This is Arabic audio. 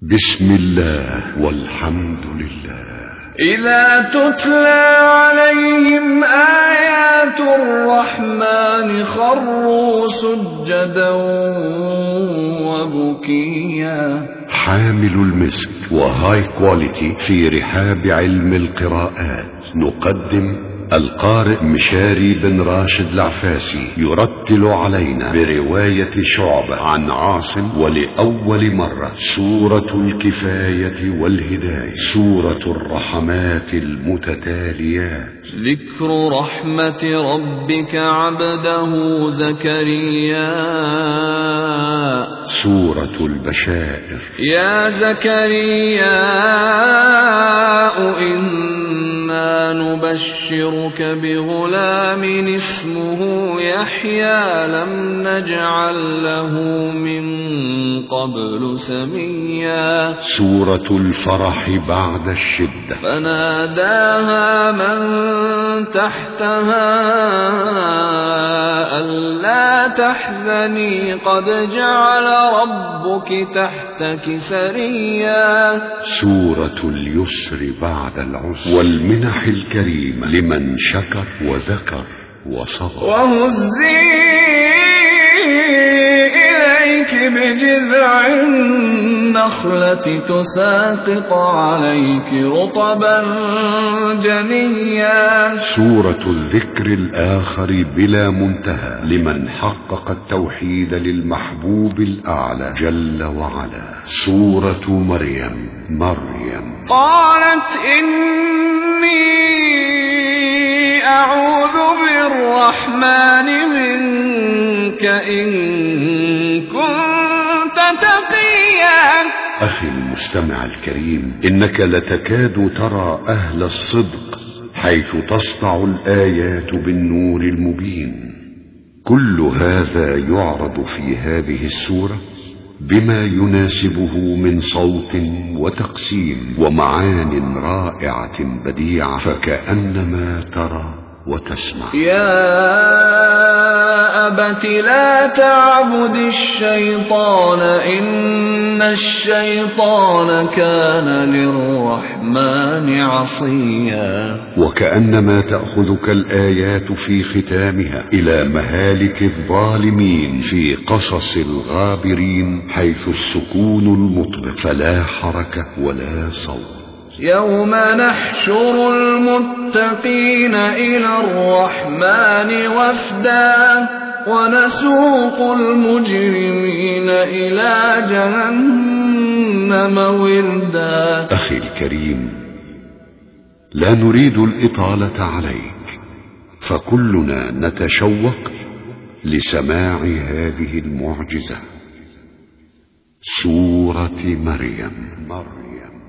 بسم الله والحمد لله. إذا تتلى عليهم آيات الرحمن خروا سجدا وبكيا. حامل المسك وهاي كواليتي في رحاب علم القراءات نقدم القارئ مشاري بن راشد العفاسي يرتل علينا برواية شعبة عن عاصم ولأول مرة سورة الكفاية والهداية، سورة الرحمات المتتاليات. ذكر رحمة ربك عبده زكريا. سورة البشائر. يا زكريا إنا نبشرك بغلام اسمه يحيى لم نجعل له من قبل سميا. سورة الفرح بعد الشدة. فناداها من تحتها ألا تحزني قد جعل ربك تحتك سريا. سورة اليسر بعد العسر والمنح الكريمة لمن شكر وذكر وصبر. وهزي إليك بجذع النخلة تساقط عليك رطبا جنيا. سورة الذكر الآخر بلا منتهى لمن حقق التوحيد للمحبوب الأعلى جل وعلا. سورة مريم. قالت إني أعوذ بالرحمن منك إن كنت تقيا. أخي المستمع الكريم، إنك لتكاد ترى أهل الصدق حيث تصنع الآيات بالنور المبين. كل هذا يعرض في هذه السورة بما يناسبه من صوت وتقسيم ومعان رائعة بديعة، فكأنما ترى وتسمع. يا أبت لا تعبد الشيطان إن الشيطان كان للرحمن عصيا. وكأنما تأخذك الآيات في ختامها إلى مهالك الظالمين في قصص الغابرين حيث السكون المطبق فلا حركة ولا صوت. يوم نحشر المتقين إلى الرحمن وفدا ونسوق المجرمين إلى جهنم وردا. أخي الكريم، لا نريد الإطالة عليك، فكلنا نتشوق لسماع هذه المعجزة. سورة مريم.